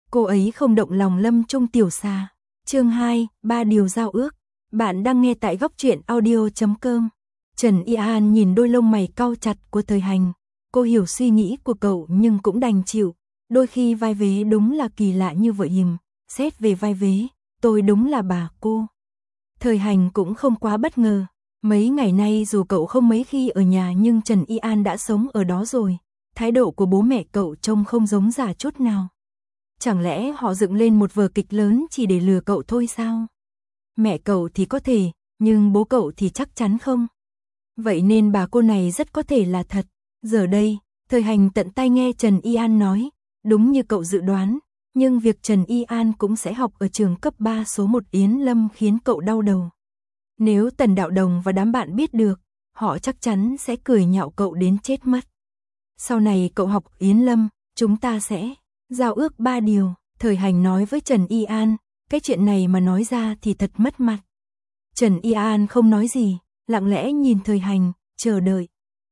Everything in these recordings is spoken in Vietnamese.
cô ấy không động lòng Lâm Trung Tiểu Xà. Chương 2, 3 điều giao ước. Bạn đang nghe tại góc truyện audio.com. Trần Y An nhìn đôi lông mày cau chặt của Thời Hành. Cô hiểu suy nghĩ của cậu nhưng cũng đành chịu. Đôi khi vai vế đúng là kỳ lạ như vậy hiểm. Xét về vai vế, tôi đúng là bà cô. Thời Hành cũng không quá bất ngờ. Mấy ngày nay dù cậu không mấy khi ở nhà nhưng Trần Y An đã sống ở đó rồi. Thái độ của bố mẹ cậu trông không giống giả chút nào. Chẳng lẽ họ dựng lên một vở kịch lớn chỉ để lừa cậu thôi sao? Mẹ cậu thì có thể, nhưng bố cậu thì chắc chắn không. Vậy nên bà cô này rất có thể là thật. Giờ đây, Thời Hành tận tai nghe Trần Y An nói, đúng như cậu dự đoán, nhưng việc Trần Y An cũng sẽ học ở trường cấp 3 số 1 Yến Lâm khiến cậu đau đầu. Nếu Tần Đạo Đồng và đám bạn biết được, họ chắc chắn sẽ cười nhạo cậu đến chết mất. Sau này cậu học Yến Lâm, chúng ta sẽ giao ước 3 điều, Thời Hành nói với Trần Y An, cái chuyện này mà nói ra thì thật mất mặt. Trần Y An không nói gì, lặng lẽ nhìn Thời Hành, chờ đợi.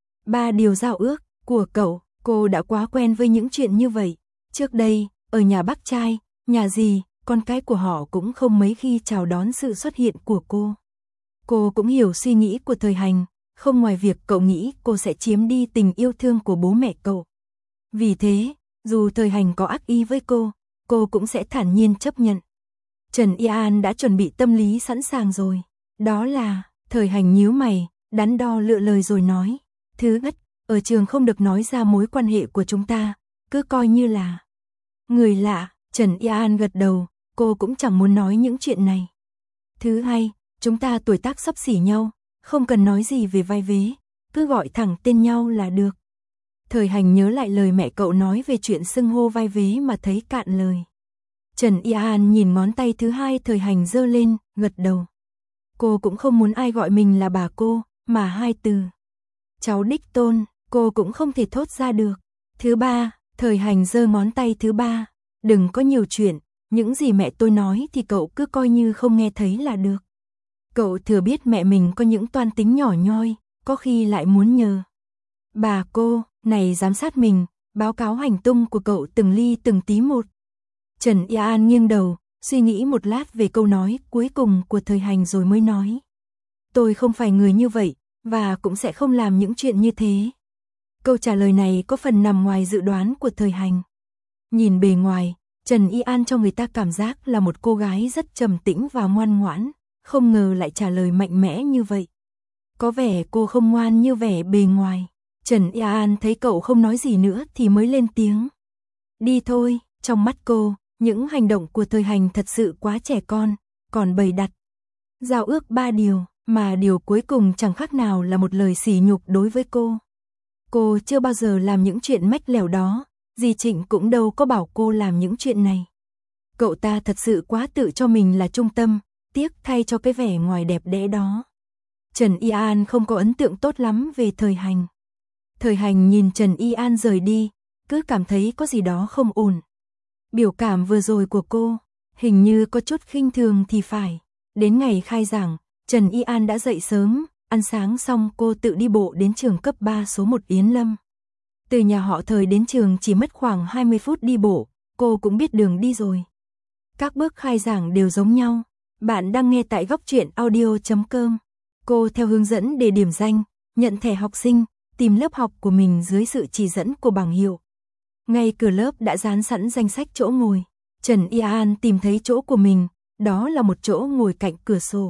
3 điều giao ước của cậu, cô đã quá quen với những chuyện như vậy. Trước đây, ở nhà bác trai, nhà dì, con cái của họ cũng không mấy khi chào đón sự xuất hiện của cô. Cô cũng hiểu suy nghĩ của Thời Hành, không ngoài việc cậu nghĩ cô sẽ chiếm đi tình yêu thương của bố mẹ cậu. Vì thế, dù Thời Hành có ác ý với cô cũng sẽ thản nhiên chấp nhận. Trần Y An đã chuẩn bị tâm lý sẵn sàng rồi. Đó là, Thời Hành nhíu mày, đắn đo lựa lời rồi nói. Thứ nhất, ở trường không được nói ra mối quan hệ của chúng ta, cứ coi như là người lạ. Trần Y An gật đầu, cô cũng chẳng muốn nói những chuyện này. Thứ hai, chúng ta tuổi tác xấp xỉ nhau, không cần nói gì về vai vế, cứ gọi thẳng tên nhau là được. Thời Hành nhớ lại lời mẹ cậu nói về chuyện xưng hô vai vế mà thấy cạn lời. Trần Y An nhìn ngón tay thứ hai Thời Hành giơ lên, gật đầu. Cô cũng không muốn ai gọi mình là bà cô, mà hai từ cháu đích tôn, cô cũng không thể thốt ra được. Thứ ba, Thời Hành giơ ngón tay thứ ba, đừng có nhiều chuyện, những gì mẹ tôi nói thì cậu cứ coi như không nghe thấy là được. Cậu thừa biết mẹ mình có những toan tính nhỏ nhoi, có khi lại muốn nhờ bà cô này giám sát mình, báo cáo hành tung của cậu từng ly từng tí một. Trần Y An nghiêng đầu, suy nghĩ một lát về câu nói cuối cùng của Thời Hành rồi mới nói. Tôi không phải người như vậy, và cũng sẽ không làm những chuyện như thế. Câu trả lời này có phần nằm ngoài dự đoán của Thời Hành. Nhìn bề ngoài, Trần Y An cho người ta cảm giác là một cô gái rất trầm tĩnh và ngoan ngoãn, không ngờ lại trả lời mạnh mẽ như vậy. Có vẻ cô không ngoan như vẻ bề ngoài. Trần Y An thấy cậu không nói gì nữa thì mới lên tiếng. Đi thôi, trong mắt cô, những hành động của Thời Hành thật sự quá trẻ con, còn bày đặt giao ước 3 điều, mà điều cuối cùng chẳng khác nào là một lời sỉ nhục đối với cô. Cô chưa bao giờ làm những chuyện mách lèo đó, dì Trịnh cũng đâu có bảo cô làm những chuyện này. Cậu ta thật sự quá tự cho mình là trung tâm, tiếc thay cho cái vẻ ngoài đẹp đẽ đó. Trần Y An không có ấn tượng tốt lắm về Thời Hành. Thời Hành nhìn Trần Y An rời đi, cứ cảm thấy có gì đó không ổn. Biểu cảm vừa rồi của cô, hình như có chút khinh thường thì phải. Đến ngày khai giảng, Trần Y An đã dậy sớm, ăn sáng xong cô tự đi bộ đến trường cấp 3 số 1 Yến Lâm. Từ nhà họ Thời đến trường chỉ mất khoảng 20 phút đi bộ, cô cũng biết đường đi rồi. Các bước khai giảng đều giống nhau. Bạn đang nghe tại góc truyện audio.com. Cô theo hướng dẫn để điểm danh, nhận thẻ học sinh, tìm lớp học của mình dưới sự chỉ dẫn của bảng hiệu. Ngay cửa lớp đã dán sẵn danh sách chỗ ngồi. Trần Y An tìm thấy chỗ của mình, đó là một chỗ ngồi cạnh cửa sổ.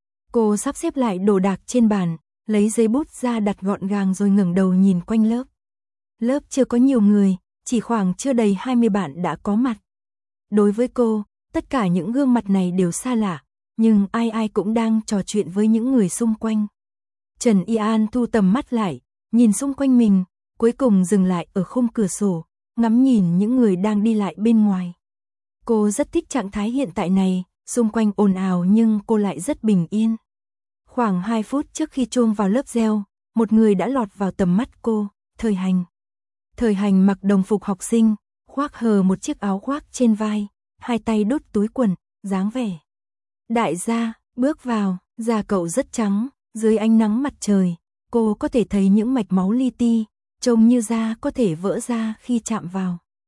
Cô sắp xếp lại đồ đạc trên bàn, lấy giấy bút ra đặt gọn gàng rồi ngẩng đầu nhìn quanh lớp. Lớp chưa có nhiều người, chỉ khoảng chưa đầy 20 bạn đã có mặt. Đối với cô, tất cả những gương mặt này đều xa lạ, nhưng ai ai cũng đang trò chuyện với những người xung quanh. Trần Y An thu tầm mắt lại, nhìn xung quanh mình, cuối cùng dừng lại ở khung cửa sổ, ngắm nhìn những người đang đi lại bên ngoài. Cô rất thích trạng thái hiện tại này, xung quanh ồn ào nhưng cô lại rất bình yên. Khoảng 2 phút trước khi chuông vào lớp reo, một người đã lọt vào tầm mắt cô, Thời Hành. Thời Hành mặc đồng phục học sinh, khoác hờ một chiếc áo khoác trên vai, hai tay đút túi quần, dáng vẻ đại gia. Bước vào, da cậu rất trắng, dưới ánh nắng mặt trời, cô có thể thấy những mạch máu li ti, trông như da có thể vỡ ra khi chạm vào.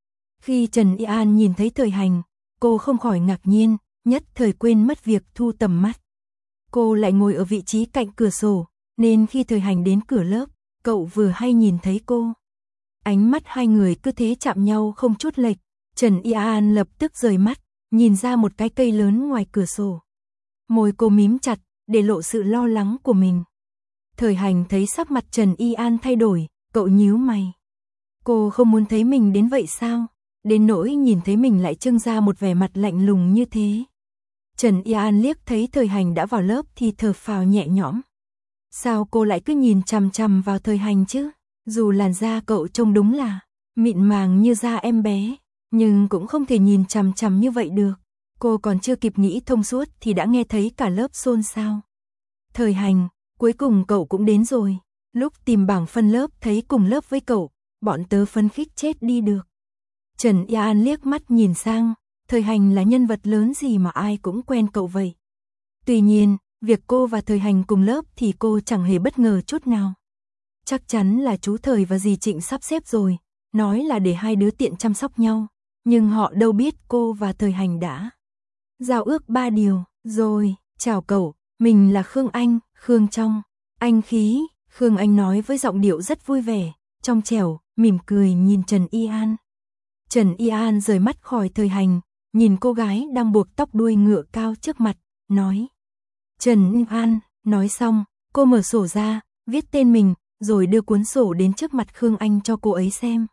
Khi Trần Y An nhìn thấy Thời Hành, cô không khỏi ngạc nhiên, nhất thời quên mất việc thu tầm mắt. Cô lại ngồi ở vị trí cạnh cửa sổ, nên khi Thời Hành đến cửa lớp, cậu vừa hay nhìn thấy cô. Ánh mắt hai người cứ thế chạm nhau không chút lệch, Trần Y An lập tức rời mắt, nhìn ra một cái cây lớn ngoài cửa sổ. Môi cô mím chặt, để lộ sự lo lắng của mình. Thời Hành thấy sắc mặt Trần Y An thay đổi, cậu nhíu mày. Cô không muốn thấy mình đến vậy sao? Đến nỗi nhìn thấy mình lại trưng ra một vẻ mặt lạnh lùng như thế. Trần Y An liếc thấy Thời Hành đã vào lớp thì thở phào nhẹ nhõm. Sao cô lại cứ nhìn chằm chằm vào Thời Hành chứ? Dù làn da cậu trông đúng là mịn màng như da em bé, nhưng cũng không thể nhìn chằm chằm như vậy được. Cô còn chưa kịp nghĩ thông suốt thì đã nghe thấy cả lớp xôn xao. Thời Hành, cuối cùng cậu cũng đến rồi. Lúc tìm bảng phân lớp thấy cùng lớp với cậu, bọn tớ phấn khích chết đi được. Trần Y An liếc mắt nhìn sang, Thời Hành là nhân vật lớn gì mà ai cũng quen cậu vậy. Tuy nhiên, việc cô và Thời Hành cùng lớp thì cô chẳng hề bất ngờ chút nào. Chắc chắn là chú Thời và dì Trịnh sắp xếp rồi, nói là để hai đứa tiện chăm sóc nhau. Nhưng họ đâu biết cô và Thời Hành đã giao ước 3 điều, rồi, chào cậu, mình là Khương Anh, Khương Trong, anh khí, Khương Anh nói với giọng điệu rất vui vẻ, trong trẻo, mỉm cười nhìn Trần Y An. Trần Y An rời mắt khỏi Thời Hành, nhìn cô gái đang buộc tóc đuôi ngựa cao trước mặt, nói. Trần Y An, nói xong, cô mở sổ ra, viết tên mình, rồi đưa cuốn sổ đến trước mặt Khương Anh cho cô ấy xem.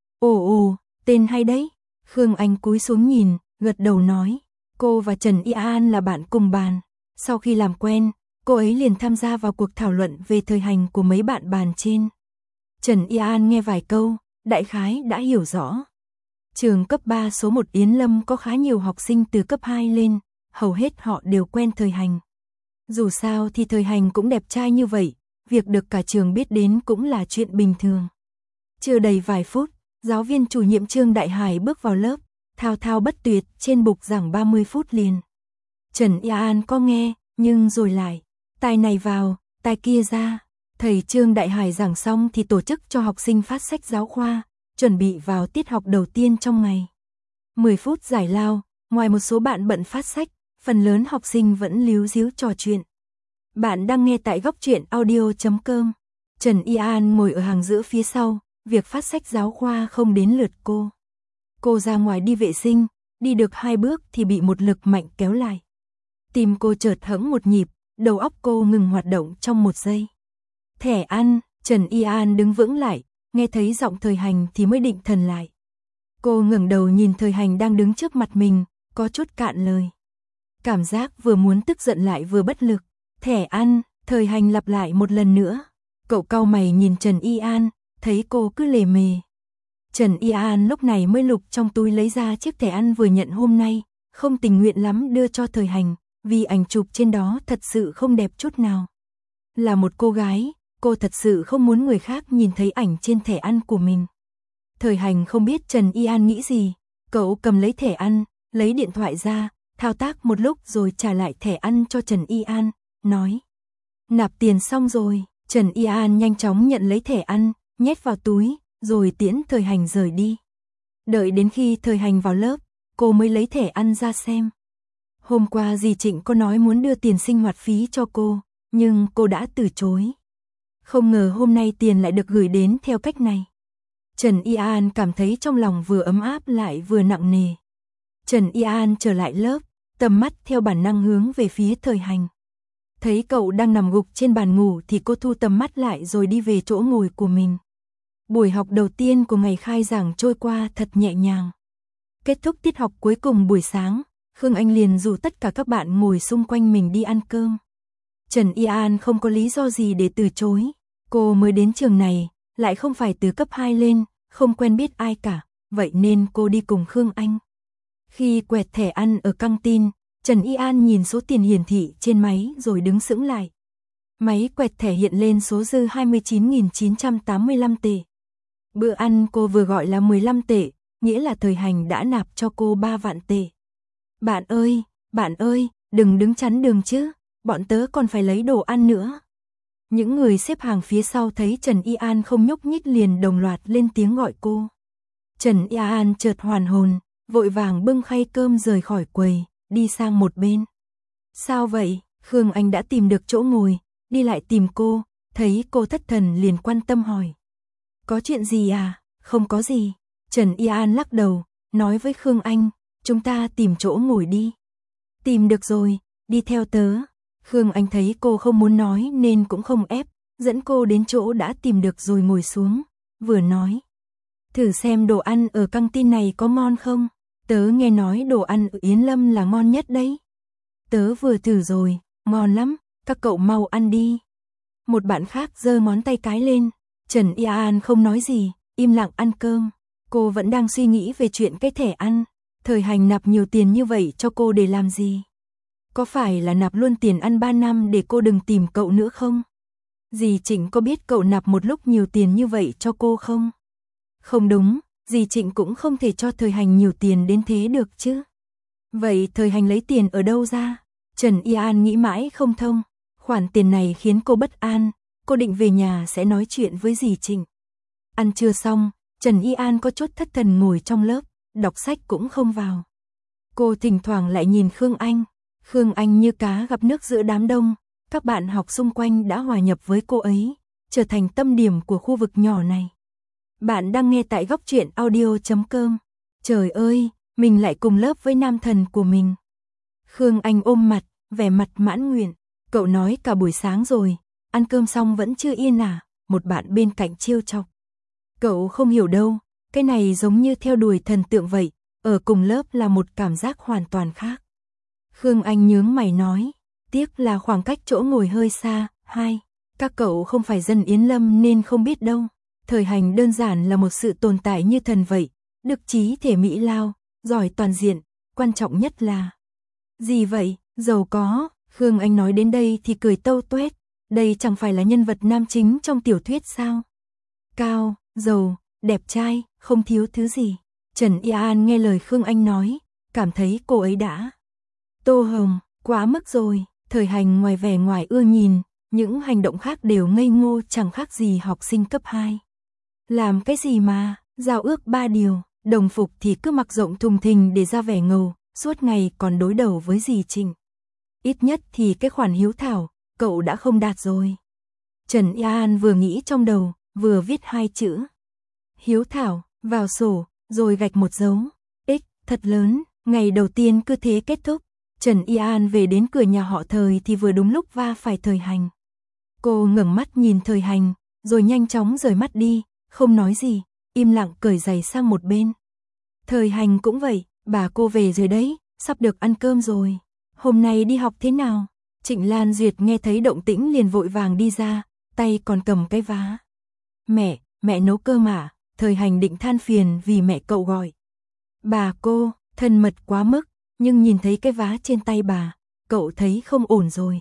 Ồ, tên hay đấy. Khương Anh cúi xuống nhìn, gật đầu nói. Cô và Trần Y An là bạn cùng bàn. Sau khi làm quen, cô ấy liền tham gia vào cuộc thảo luận về Thời Hành của mấy bạn bàn trên. Trần Y An nghe vài câu, đại khái đã hiểu rõ. Trường cấp 3 số 1 Yến Lâm có khá nhiều học sinh từ cấp 2 lên, hầu hết họ đều quen Thời Hành. Dù sao thì Thời Hành cũng đẹp trai như vậy, việc được cả trường biết đến cũng là chuyện bình thường. Chưa đầy vài phút, giáo viên chủ nhiệm Trương Đại Hải bước vào lớp, thao thao bất tuyệt trên bục giảng 30 phút liền. Trần Y An có nghe, nhưng rồi lại, tai này vào, tai kia ra. Thầy Trương Đại Hải giảng xong thì tổ chức cho học sinh phát sách giáo khoa, chuẩn bị vào tiết học đầu tiên trong ngày. 10 phút giải lao, ngoài một số bạn bận phát sách, phần lớn học sinh vẫn líu ríu trò chuyện. Bạn đang nghe tại góc truyện audio.com. Trần Y An ngồi ở hàng giữa phía sau, việc phát sách giáo khoa không đến lượt cô. Cô ra ngoài đi vệ sinh, đi được 2 bước thì bị một lực mạnh kéo lại. Tim cô chợt hẫng một nhịp, đầu óc cô ngừng hoạt động trong một giây. Thẻ ăn, Trần Y An đứng vững lại, nghe thấy giọng Thời Hành thì mới định thần lại. Cô ngẩng đầu nhìn Thời Hành đang đứng trước mặt mình, có chút cạn lời. Cảm giác vừa muốn tức giận lại vừa bất lực. Thẻ ăn, Thời Hành lặp lại một lần nữa. Cậu cau mày nhìn Trần Y An, thấy cô cứ lề mề. Trần Y An lúc này mới lục trong túi lấy ra chiếc thẻ ăn vừa nhận hôm nay, không tình nguyện lắm đưa cho Thời Hành, vì ảnh chụp trên đó thật sự không đẹp chút nào. Là một cô gái, cô thật sự không muốn người khác nhìn thấy ảnh trên thẻ ăn của mình. Thời Hành không biết Trần Y An nghĩ gì, cậu cầm lấy thẻ ăn, lấy điện thoại ra, thao tác một lúc rồi trả lại thẻ ăn cho Trần Y An, nói. Nạp tiền xong rồi, Trần Y An nhanh chóng nhận lấy thẻ ăn, nhét vào túi, rồi tiễn Thời Hành rời đi. Đợi đến khi Thời Hành vào lớp, cô mới lấy thẻ ăn ra xem. Hôm qua dì Trịnh có nói muốn đưa tiền sinh hoạt phí cho cô, nhưng cô đã từ chối. Không ngờ hôm nay tiền lại được gửi đến theo cách này. Trần Y An cảm thấy trong lòng vừa ấm áp lại vừa nặng nề. Trần Y An trở lại lớp, tầm mắt theo bản năng hướng về phía Thời Hành. Thấy cậu đang nằm gục trên bàn ngủ thì cô thu tầm mắt lại rồi đi về chỗ ngồi của mình. Buổi học đầu tiên của ngày khai giảng trôi qua thật nhẹ nhàng. Kết thúc tiết học cuối cùng buổi sáng, Khương Anh liền rủ tất cả các bạn ngồi xung quanh mình đi ăn cơm. Trần Y An không có lý do gì để từ chối. Cô mới đến trường này, lại không phải từ cấp 2 lên, không quen biết ai cả, vậy nên cô đi cùng Khương Anh. Khi quẹt thẻ ăn ở căng tin, Trần Y An nhìn số tiền hiển thị trên máy rồi đứng sững lại. Máy quẹt thẻ hiện lên số dư 29.985 tệ. Bữa ăn cô vừa gọi là 15 tệ, nghĩa là Thời Hành đã nạp cho cô 3 vạn tệ. Bạn ơi, đừng đứng chắn đường chứ, bọn tớ còn phải lấy đồ ăn nữa. Những người xếp hàng phía sau thấy Trần Y An không nhúc nhích liền đồng loạt lên tiếng gọi cô. Trần Y An chợt hoàn hồn, vội vàng bưng khay cơm rời khỏi quầy, đi sang một bên. Sao vậy? Khương Anh đã tìm được chỗ ngồi, đi lại tìm cô, thấy cô thất thần liền quan tâm hỏi. Có chuyện gì à? Không có gì. Trần Y An lắc đầu, nói với Khương Anh, chúng ta tìm chỗ ngồi đi. Tìm được rồi, đi theo tớ. Khương Anh thấy cô không muốn nói nên cũng không ép, dẫn cô đến chỗ đã tìm được rồi ngồi xuống, vừa nói. Thử xem đồ ăn ở căng tin này có ngon không? Tớ nghe nói đồ ăn ở Yến Lâm là ngon nhất đấy. Tớ vừa thử rồi, ngon lắm, các cậu mau ăn đi. Một bạn khác giơ ngón tay cái lên, Trần Y An không nói gì, im lặng ăn cơm. Cô vẫn đang suy nghĩ về chuyện cái thẻ ăn, Thời Hành nạp nhiều tiền như vậy cho cô để làm gì? Có phải là nạp luôn tiền ăn 3 năm để cô đừng tìm cậu nữa không? Dì Trịnh có biết cậu nạp một lúc nhiều tiền như vậy cho cô không? Không đúng, dì Trịnh cũng không thể cho Thời Hành nhiều tiền đến thế được chứ. Vậy Thời Hành lấy tiền ở đâu ra? Trần Y An nghĩ mãi không thông, khoản tiền này khiến cô bất an, cô định về nhà sẽ nói chuyện với dì Trịnh. Ăn trưa xong, Trần Y An có chút thất thần ngồi trong lớp, đọc sách cũng không vào. Cô thỉnh thoảng lại nhìn Khương Anh như cá gặp nước giữa đám đông, các bạn học xung quanh đã hòa nhập với cô ấy, trở thành tâm điểm của khu vực nhỏ này. Bạn đang nghe tại Góc Truyện Audio.com. Trời ơi, mình lại cùng lớp với nam thần của mình. Khương Anh ôm mặt, vẻ mặt mãn nguyện. Cậu nói cả buổi sáng rồi, ăn cơm xong vẫn chưa yên à? Một bạn bên cạnh trêu chọc. Cậu không hiểu đâu, cái này giống như theo đuổi thần tượng vậy, ở cùng lớp là một cảm giác hoàn toàn khác. Khương Anh nhướng mày nói, tiếc là khoảng cách chỗ ngồi hơi xa. Các cậu không phải dân Yến Lâm nên không biết đâu. Thời Hành đơn giản là một sự tồn tại như thần vậy, đức trí thể mỹ lao, giỏi toàn diện, quan trọng nhất là... Gì vậy, giàu có? Khương Anh nói đến đây thì cười tâu tuét, đây chẳng phải là nhân vật nam chính trong tiểu thuyết sao? Cao, giàu, đẹp trai, không thiếu thứ gì. Trần Y An nghe lời Khương Anh nói, cảm thấy cô ấy đã tô hồng, quá mức rồi. Thời Hành ngoài vẻ ngoài ưa nhìn, những hành động khác đều ngây ngô chẳng khác gì học sinh cấp 2. Làm cái gì mà, giao ước 3 điều, đồng phục thì cứ mặc rộng thùng thình để ra vẻ ngầu, suốt ngày còn đối đầu với dì Trịnh. Ít nhất thì cái khoản hiếu thảo, cậu đã không đạt rồi. Trần Y An vừa nghĩ trong đầu, vừa viết 2 chữ. Hiếu thảo, vào sổ, rồi gạch một dấu. X, thật lớn, ngày đầu tiên cứ thế kết thúc. Trần Y An về đến cửa nhà họ Thời thì vừa đúng lúc va phải Thời Hành. Cô ngẩng mắt nhìn Thời Hành, rồi nhanh chóng rời mắt đi, không nói gì, im lặng cởi giày sang một bên. Thời Hành cũng vậy, bà cô về rồi đấy, sắp được ăn cơm rồi. Hôm nay đi học thế nào? Trịnh Lan Duyệt nghe thấy động tĩnh liền vội vàng đi ra, tay còn cầm cái vá. Mẹ nấu cơm à? Thời Hành định than phiền vì mẹ cậu gọi. Bà cô, thân mật quá mức, nhưng nhìn thấy cái vá trên tay bà, cậu thấy không ổn rồi.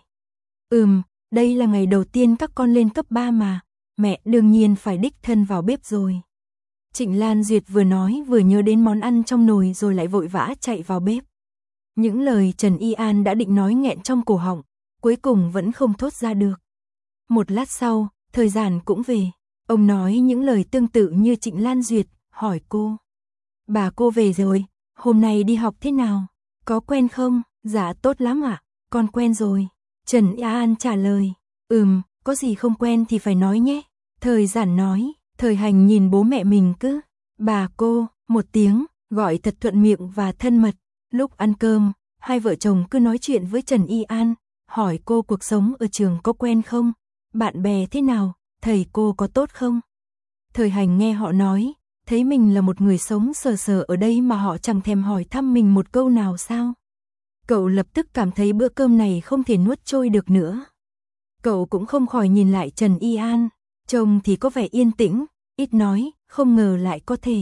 Đây là ngày đầu tiên các con lên cấp 3 mà, mẹ đương nhiên phải đích thân vào bếp rồi. Trịnh Lan Duyệt vừa nói vừa nhớ đến món ăn trong nồi rồi lại vội vã chạy vào bếp. Những lời Trần Y An đã định nói nghẹn trong cổ họng, cuối cùng vẫn không thốt ra được. Một lát sau, Thời Giản cũng về. Ông nói những lời tương tự như Trịnh Lan Duyệt, hỏi cô. Bà cô về rồi, hôm nay đi học thế nào? Có quen không? Dạ tốt lắm ạ, con quen rồi. Trần Y An trả lời. Có gì không quen thì phải nói nhé. Thời Giản nói. Thời Hành nhìn bố mẹ mình cứ bà cô một tiếng, gọi thật thuận miệng và thân mật. Lúc ăn cơm, hai vợ chồng cứ nói chuyện với Trần Y An, hỏi cô cuộc sống ở trường có quen không, bạn bè thế nào, thầy cô có tốt không. Thời Hành nghe họ nói, thấy mình là một người sống sờ sờ ở đây mà họ chẳng thèm hỏi thăm mình một câu nào sao. Cậu lập tức cảm thấy bữa cơm này không thể nuốt trôi được nữa. Cậu cũng không khỏi nhìn lại Trần Y An, trông thì có vẻ yên tĩnh, ít nói, không ngờ lại có thể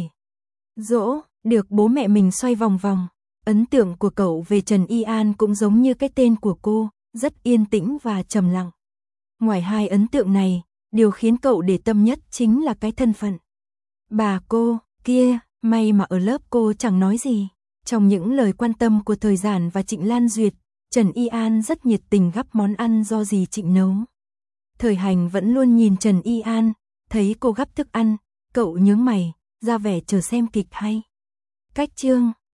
dỗ được bố mẹ mình xoay vòng vòng. Ấn tượng của cậu về Trần Y An cũng giống như cái tên của cô, rất yên tĩnh và trầm lặng. Ngoài hai ấn tượng này, điều khiến cậu để tâm nhất chính là cái thân phận. Bà cô, kia, may mà ở lớp cô chẳng nói gì. Trong những lời quan tâm của Thời Giản và Trịnh Lan Duyệt, Trần Y An rất nhiệt tình gắp món ăn do dì Trịnh nấu. Thời Hành vẫn luôn nhìn Trần Y An, thấy cô gắp thức ăn, cậu nhướng mày, ra vẻ chờ xem kịch hay. Cách chương